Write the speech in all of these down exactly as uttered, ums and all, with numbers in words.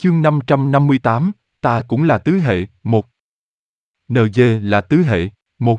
Chương năm trăm năm mươi tám, ta cũng là tứ hệ, một. en giê là tứ hệ, một.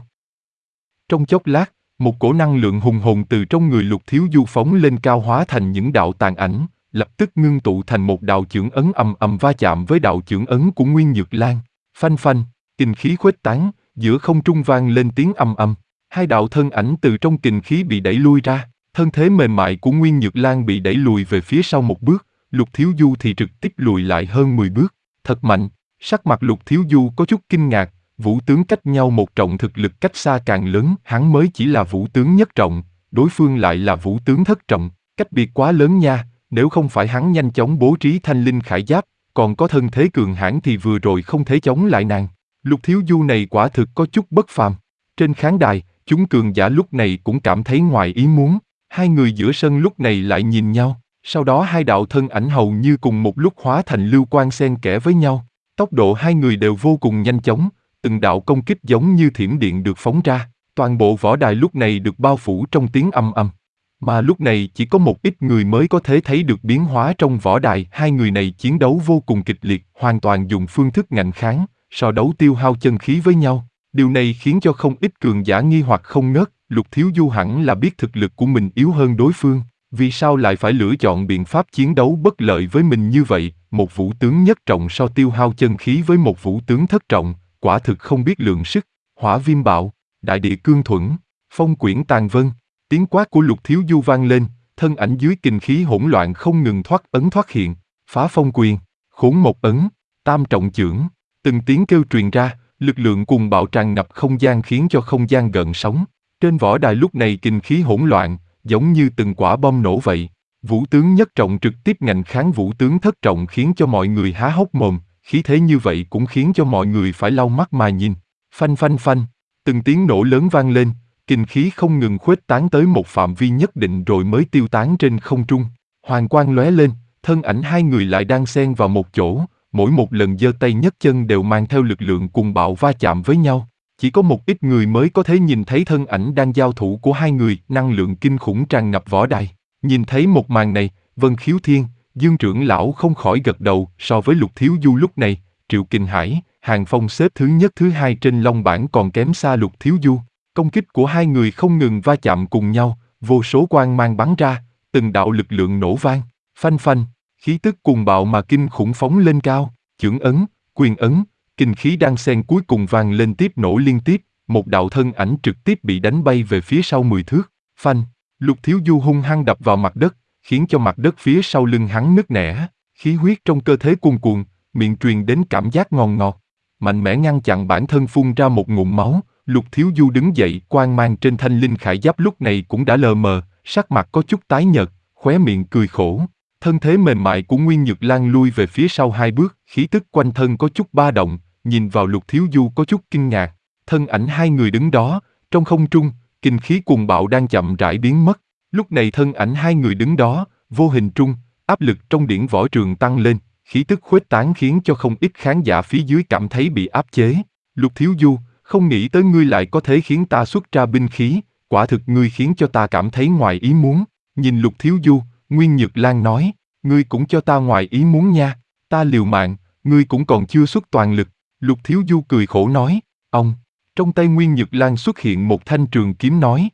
Trong chốc lát, một cổ năng lượng hùng hồn từ trong người Lục Thiếu Du phóng lên cao hóa thành những đạo tàn ảnh, lập tức ngưng tụ thành một đạo chưởng ấn ầm ầm va chạm với đạo chưởng ấn của Nguyên Nhược Lan. Phanh phanh, kình khí khuếch tán, giữa không trung vang lên tiếng ầm ầm. Hai đạo thân ảnh từ trong kình khí bị đẩy lui ra, thân thế mềm mại của Nguyên Nhược Lan bị đẩy lùi về phía sau một bước, Lục Thiếu Du thì trực tiếp lùi lại hơn mười bước. Thật mạnh. Sắc mặt Lục Thiếu Du có chút kinh ngạc. Vũ tướng cách nhau một trọng, thực lực cách xa càng lớn, hắn mới chỉ là vũ tướng nhất trọng, đối phương lại là vũ tướng thất trọng, cách biệt quá lớn nha. Nếu không phải hắn nhanh chóng bố trí thanh linh khải giáp, còn có thân thế cường hãn thì vừa rồi không thể chống lại nàng. Lục Thiếu Du này quả thực có chút bất phàm. Trên khán đài, chúng cường giả lúc này cũng cảm thấy ngoài ý muốn. Hai người giữa sân lúc này lại nhìn nhau, sau đó hai đạo thân ảnh hầu như cùng một lúc hóa thành lưu quang xen kẽ với nhau. Tốc độ hai người đều vô cùng nhanh chóng, từng đạo công kích giống như thiểm điện được phóng ra, toàn bộ võ đài lúc này được bao phủ trong tiếng ầm ầm. Mà lúc này chỉ có một ít người mới có thể thấy được biến hóa trong võ đài. Hai người này chiến đấu vô cùng kịch liệt, hoàn toàn dùng phương thức ngạnh kháng, so đấu tiêu hao chân khí với nhau. Điều này khiến cho không ít cường giả nghi hoặc không ngớt. Lục Thiếu Du hẳn là biết thực lực của mình yếu hơn đối phương, vì sao lại phải lựa chọn biện pháp chiến đấu bất lợi với mình như vậy? Một vũ tướng nhất trọng so tiêu hao chân khí với một vũ tướng thất trọng, quả thực không biết lượng sức. Hỏa viêm bạo, đại địa cương thuẫn, phong quyển tàn vân. Tiếng quát của Lục Thiếu Du vang lên, thân ảnh dưới kình khí hỗn loạn không ngừng thoát ấn thoát hiện, phá phong quyền, khốn một ấn, tam trọng chưởng. Từng tiếng kêu truyền ra, lực lượng cuồng bạo tràn ngập không gian khiến cho không gian gợn sóng. Trên võ đài lúc này kình khí hỗn loạn, giống như từng quả bom nổ vậy. Vũ tướng nhất trọng trực tiếp ngạnh kháng vũ tướng thất trọng khiến cho mọi người há hốc mồm, khí thế như vậy cũng khiến cho mọi người phải lau mắt mà nhìn. Phanh phanh phanh, từng tiếng nổ lớn vang lên, kình khí không ngừng khuếch tán tới một phạm vi nhất định rồi mới tiêu tán trên không trung. Hoàng quang lóe lên, thân ảnh hai người lại đang xen vào một chỗ, mỗi một lần giơ tay nhấc chân đều mang theo lực lượng cuồng bạo va chạm với nhau. Chỉ có một ít người mới có thể nhìn thấy thân ảnh đang giao thủ của hai người, năng lượng kinh khủng tràn ngập võ đài. Nhìn thấy một màn này, Vân Khiếu Thiên, Dương trưởng lão không khỏi gật đầu. So với Lục Thiếu Du lúc này, Triệu Kình Hải, Hàng Phong xếp thứ nhất thứ hai trên long bảng còn kém xa Lục Thiếu Du. Công kích của hai người không ngừng va chạm cùng nhau, vô số quang mang bắn ra, từng đạo lực lượng nổ vang, phanh phanh, khí tức cuồng bạo mà kinh khủng phóng lên cao, chưởng ấn, quyền ấn, kinh khí đang xen cuối cùng vang lên tiếp nổ liên tiếp, một đạo thân ảnh trực tiếp bị đánh bay về phía sau mười thước, phanh, Lục Thiếu Du hung hăng đập vào mặt đất, khiến cho mặt đất phía sau lưng hắn nứt nẻ, khí huyết trong cơ thể cuồn cuộn, miệng truyền đến cảm giác ngon ngọt, mạnh mẽ ngăn chặn bản thân phun ra một ngụm máu. Lục Thiếu Du đứng dậy, quang mang trên thanh linh khải giáp lúc này cũng đã lờ mờ, sắc mặt có chút tái nhợt, khóe miệng cười khổ. Thân thế mềm mại của Nguyên Nhược Lan lui về phía sau hai bước, khí tức quanh thân có chút ba động, nhìn vào Lục Thiếu Du có chút kinh ngạc. Thân ảnh hai người đứng đó, trong không trung, kinh khí cuồng bạo đang chậm rãi biến mất. Lúc này thân ảnh hai người đứng đó, vô hình trung, áp lực trong điển võ trường tăng lên, khí tức khuếch tán khiến cho không ít khán giả phía dưới cảm thấy bị áp chế. Lục Thiếu Du, không nghĩ tới ngươi lại có thể khiến ta xuất ra binh khí, quả thực ngươi khiến cho ta cảm thấy ngoài ý muốn. Nhìn Lục Thiếu Du, Nguyên Nhược Lan nói, ngươi cũng cho ta ngoài ý muốn nha, ta liều mạng, ngươi cũng còn chưa xuất toàn lực. Lục Thiếu Du cười khổ nói, ông, trong tay Nguyên Nhược Lan xuất hiện một thanh trường kiếm nói.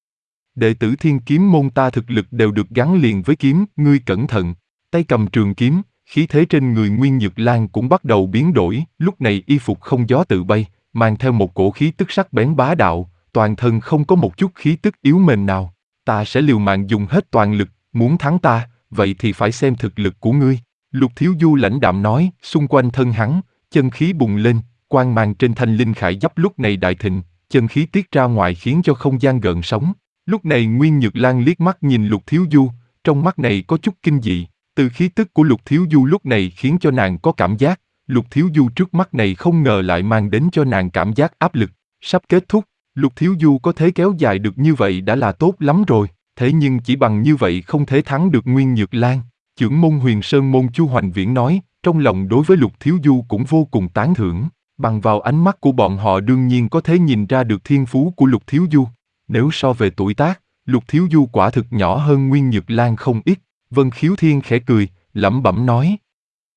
Đệ tử Thiên Kiếm môn ta thực lực đều được gắn liền với kiếm, ngươi cẩn thận. Tay cầm trường kiếm, khí thế trên người Nguyên Nhược Lan cũng bắt đầu biến đổi, lúc này y phục không gió tự bay, mang theo một cổ khí tức sắc bén bá đạo, toàn thân không có một chút khí tức yếu mềm nào. Ta sẽ liều mạng dùng hết toàn lực, muốn thắng ta, vậy thì phải xem thực lực của ngươi. Lục Thiếu Du lãnh đạm nói, xung quanh thân hắn, chân khí bùng lên, quang mang trên thanh linh khải giáp lúc này đại thịnh, chân khí tiết ra ngoài khiến cho không gian gợn sóng. Lúc này Nguyên Nhược Lan liếc mắt nhìn Lục Thiếu Du, trong mắt này có chút kinh dị, từ khí tức của Lục Thiếu Du lúc này khiến cho nàng có cảm giác, Lục Thiếu Du trước mắt này không ngờ lại mang đến cho nàng cảm giác áp lực, sắp kết thúc. Lục Thiếu Du có thể kéo dài được như vậy đã là tốt lắm rồi, thế nhưng chỉ bằng như vậy không thể thắng được Nguyên Nhược Lan. Chưởng môn Huyền Sơn môn Chu Hoành Viễn nói, trong lòng đối với Lục Thiếu Du cũng vô cùng tán thưởng, bằng vào ánh mắt của bọn họ đương nhiên có thể nhìn ra được thiên phú của Lục Thiếu Du. Nếu so về tuổi tác, Lục Thiếu Du quả thực nhỏ hơn Nguyên Nhược Lan không ít. Vân Khiếu Thiên khẽ cười, lẩm bẩm nói.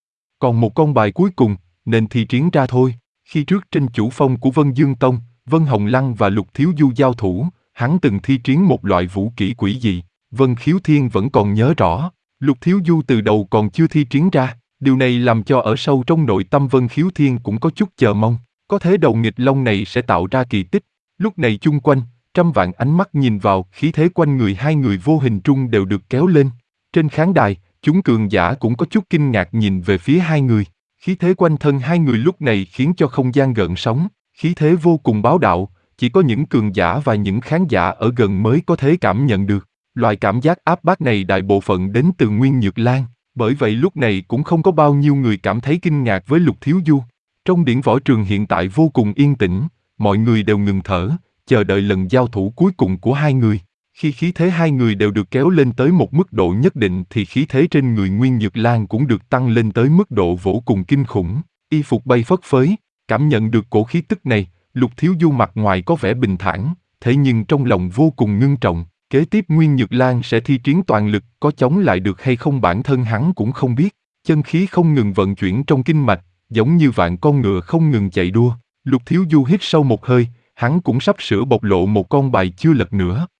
còn một con bài cuối cùng, nên thi triển ra thôi. Khi trước trên chủ phong của Vân Dương Tông, Vân Hồng Lăng và Lục Thiếu Du giao thủ, hắn từng thi triển một loại vũ kỹ quỷ dị, Vân Khiếu Thiên vẫn còn nhớ rõ. Lục Thiếu Du từ đầu còn chưa thi triển ra, điều này làm cho ở sâu trong nội tâm Vân Khiếu Thiên cũng có chút chờ mong, có thế đầu nghịch long này sẽ tạo ra kỳ tích. Lúc này chung quanh, trăm vạn ánh mắt nhìn vào, khí thế quanh người hai người vô hình trung đều được kéo lên. Trên khán đài, chúng cường giả cũng có chút kinh ngạc nhìn về phía hai người. Khí thế quanh thân hai người lúc này khiến cho không gian gợn sóng, khí thế vô cùng bá đạo, chỉ có những cường giả và những khán giả ở gần mới có thể cảm nhận được. Loại cảm giác áp bách này đại bộ phận đến từ Nguyên Nhược Lan, bởi vậy lúc này cũng không có bao nhiêu người cảm thấy kinh ngạc với Lục Thiếu Du. Trong điển võ trường hiện tại vô cùng yên tĩnh, mọi người đều ngừng thở, chờ đợi lần giao thủ cuối cùng của hai người. Khi khí thế hai người đều được kéo lên tới một mức độ nhất định thì khí thế trên người Nguyên Nhược Lan cũng được tăng lên tới mức độ vô cùng kinh khủng. Y phục bay phất phới, cảm nhận được cổ khí tức này, Lục Thiếu Du mặt ngoài có vẻ bình thản, thế nhưng trong lòng vô cùng ngưng trọng. Kế tiếp Nguyên Nhược Lan sẽ thi triển toàn lực, có chống lại được hay không bản thân hắn cũng không biết. Chân khí không ngừng vận chuyển trong kinh mạch, giống như vạn con ngựa không ngừng chạy đua. Lục Thiếu Du hít sâu một hơi, hắn cũng sắp sửa bộc lộ một con bài chưa lật nữa.